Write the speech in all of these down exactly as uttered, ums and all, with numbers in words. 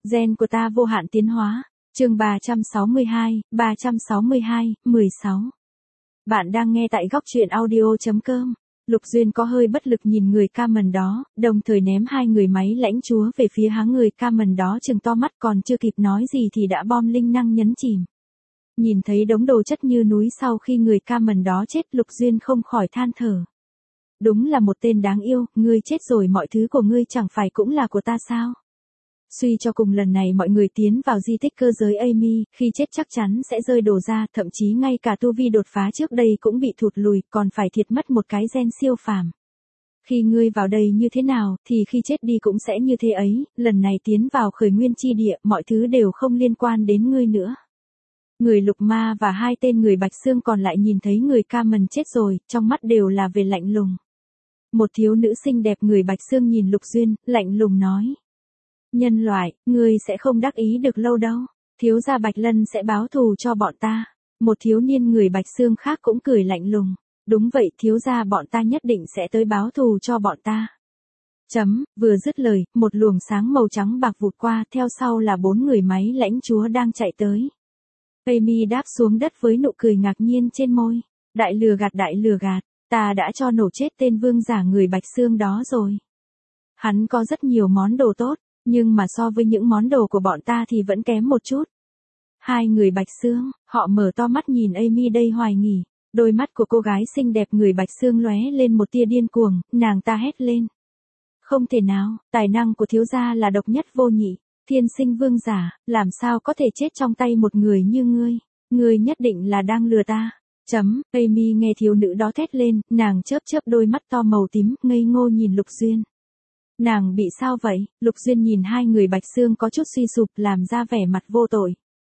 Gen của ta vô hạn tiến hóa. Chương ba trăm sáu mươi hai, ba trăm sáu mươi hai, mười sáu. Bạn đang nghe tại góc truyện audio chấm com. Lục Duyên có hơi bất lực nhìn người Cameron đó, đồng thời ném hai người máy lãnh chúa về phía háng người Cameron đó, trừng to mắt, còn chưa kịp nói gì thì đã bom linh năng nhấn chìm. Nhìn thấy đống đồ chất như núi sau khi người Cameron đó chết, Lục Duyên không khỏi than thở. Đúng là một tên đáng yêu, ngươi chết rồi mọi thứ của ngươi chẳng phải cũng là của ta sao? Suy cho cùng lần này mọi người tiến vào di tích cơ giới Amy, khi chết chắc chắn sẽ rơi đồ ra, thậm chí ngay cả tu vi đột phá trước đây cũng bị thụt lùi, còn phải thiệt mất một cái gen siêu phàm. Khi ngươi vào đây như thế nào, thì khi chết đi cũng sẽ như thế ấy, lần này tiến vào khởi nguyên chi địa, mọi thứ đều không liên quan đến ngươi nữa. Người Lục Ma và hai tên người Bạch Xương còn lại nhìn thấy người Cameron chết rồi, trong mắt đều là về lạnh lùng. Một thiếu nữ xinh đẹp người Bạch Xương nhìn Lục Duyên, lạnh lùng nói. Nhân loại, ngươi sẽ không đắc ý được lâu đâu. Thiếu gia Bạch Lân sẽ báo thù cho bọn ta. Một thiếu niên người Bạch Xương khác cũng cười lạnh lùng. Đúng vậy, thiếu gia bọn ta nhất định sẽ tới báo thù cho bọn ta. Chấm, vừa dứt lời, một luồng sáng màu trắng bạc vụt qua, theo sau là bốn người máy lãnh chúa đang chạy tới. Amy đáp xuống đất với nụ cười ngạc nhiên trên môi. Đại lừa gạt đại lừa gạt, ta đã cho nổ chết tên vương giả người Bạch Xương đó rồi. Hắn có rất nhiều món đồ tốt. Nhưng mà so với những món đồ của bọn ta thì vẫn kém một chút. Hai người Bạch Xương, họ mở to mắt nhìn Amy đây hoài nghi. Đôi mắt của cô gái xinh đẹp người Bạch Xương lóe lên một tia điên cuồng, nàng ta hét lên. Không thể nào, tài năng của thiếu gia là độc nhất vô nhị, thiên sinh vương giả, làm sao có thể chết trong tay một người như ngươi, ngươi nhất định là đang lừa ta. Chấm, Amy nghe thiếu nữ đó thét lên, nàng chớp chớp đôi mắt to màu tím, ngây ngô nhìn Lục Duyên. Nàng bị sao vậy? Lục Duyên nhìn hai người Bạch Xương có chút suy sụp, làm ra vẻ mặt vô tội.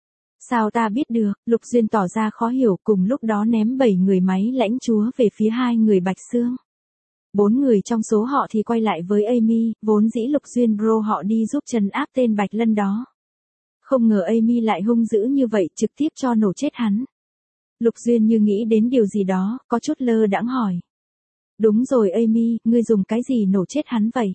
Sao ta biết được? Lục Duyên tỏ ra khó hiểu, cùng lúc đó ném bảy người máy lãnh chúa về phía hai người Bạch Xương. Bốn người trong số họ thì quay lại với Amy, vốn dĩ Lục Duyên bro họ đi giúp trấn áp tên Bạch Lân đó. Không ngờ Amy lại hung dữ như vậy, trực tiếp cho nổ chết hắn. Lục Duyên như nghĩ đến điều gì đó, có chút lơ đãng hỏi. Đúng rồi Amy, ngươi dùng cái gì nổ chết hắn vậy?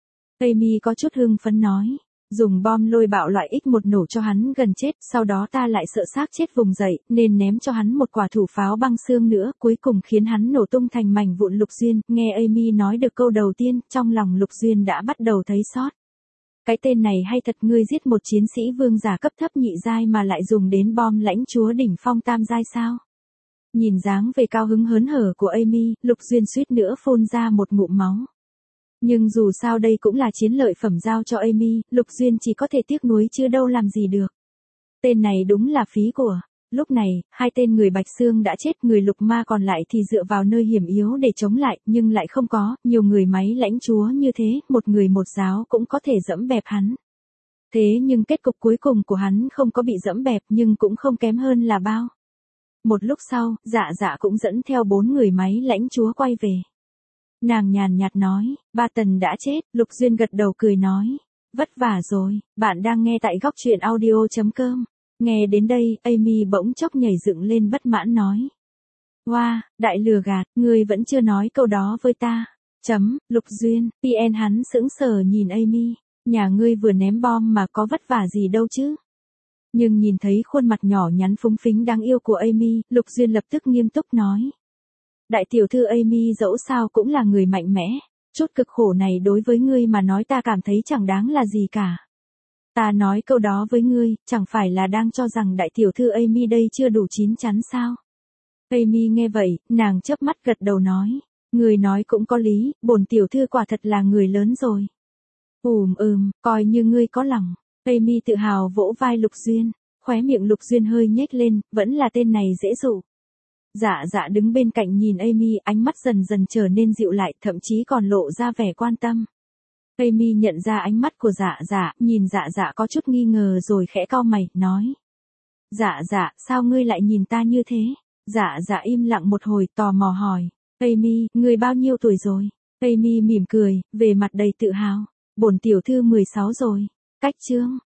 Amy có chút hưng phấn nói, dùng bom lôi bạo loại ích một nổ cho hắn gần chết, sau đó ta lại sợ xác chết vùng dậy, nên ném cho hắn một quả thủ pháo băng xương nữa, cuối cùng khiến hắn nổ tung thành mảnh vụn. Lục Duyên, nghe Amy nói được câu đầu tiên, trong lòng Lục Duyên đã bắt đầu thấy sót. Cái tên này hay thật, ngươi giết một chiến sĩ vương giả cấp thấp nhị giai mà lại dùng đến bom lãnh chúa đỉnh phong tam giai sao? Nhìn dáng về cao hứng hớn hở của Amy, Lục Duyên suýt nữa phun ra một ngụm máu. Nhưng dù sao đây cũng là chiến lợi phẩm giao cho Amy, Lục Duyên chỉ có thể tiếc nuối chứ đâu làm gì được. Tên này đúng là phí của. Lúc này, hai tên người Bạch Xương đã chết, người Lục Ma còn lại thì dựa vào nơi hiểm yếu để chống lại, nhưng lại không có, nhiều người máy lãnh chúa như thế, một người một giáo cũng có thể dẫm bẹp hắn. Thế nhưng kết cục cuối cùng của hắn không có bị dẫm bẹp nhưng cũng không kém hơn là bao. Một lúc sau, Dạ Dạ cũng dẫn theo bốn người máy lãnh chúa quay về. Nàng nhàn nhạt nói, ba tần đã chết. Lục Duyên gật đầu cười nói, vất vả rồi. Bạn đang nghe tại góc truyện audio chấm com. Nghe đến đây, Amy bỗng chốc nhảy dựng lên bất mãn nói. Wow, đại lừa gạt, ngươi vẫn chưa nói câu đó với ta. Chấm, Lục Duyên, pê en hắn sững sờ nhìn Amy, nhà ngươi vừa ném bom mà có vất vả gì đâu chứ. Nhưng nhìn thấy khuôn mặt nhỏ nhắn phúng phính đáng yêu của Amy, Lục Duyên lập tức nghiêm túc nói. Đại tiểu thư Amy dẫu sao cũng là người mạnh mẽ, chút cực khổ này đối với ngươi mà nói ta cảm thấy chẳng đáng là gì cả. Ta nói câu đó với ngươi, chẳng phải là đang cho rằng đại tiểu thư Amy đây chưa đủ chín chắn sao? Amy nghe vậy, nàng chớp mắt gật đầu nói, ngươi nói cũng có lý, bổn tiểu thư quả thật là người lớn rồi. Ùm ừm, coi như ngươi có lòng. Amy tự hào vỗ vai Lục Duyên, khóe miệng Lục Duyên hơi nhếch lên, vẫn là tên này dễ dụ. Dạ Dạ đứng bên cạnh nhìn Amy, ánh mắt dần dần trở nên dịu lại, thậm chí còn lộ ra vẻ quan tâm. Amy nhận ra ánh mắt của Dạ Dạ, nhìn Dạ Dạ có chút nghi ngờ rồi khẽ cau mày, nói. Dạ Dạ, sao ngươi lại nhìn ta như thế? Dạ Dạ im lặng một hồi, tò mò hỏi. Amy, ngươi bao nhiêu tuổi rồi? Amy mỉm cười, về mặt đầy tự hào. Bổn tiểu thư mười sáu rồi. Cách chương,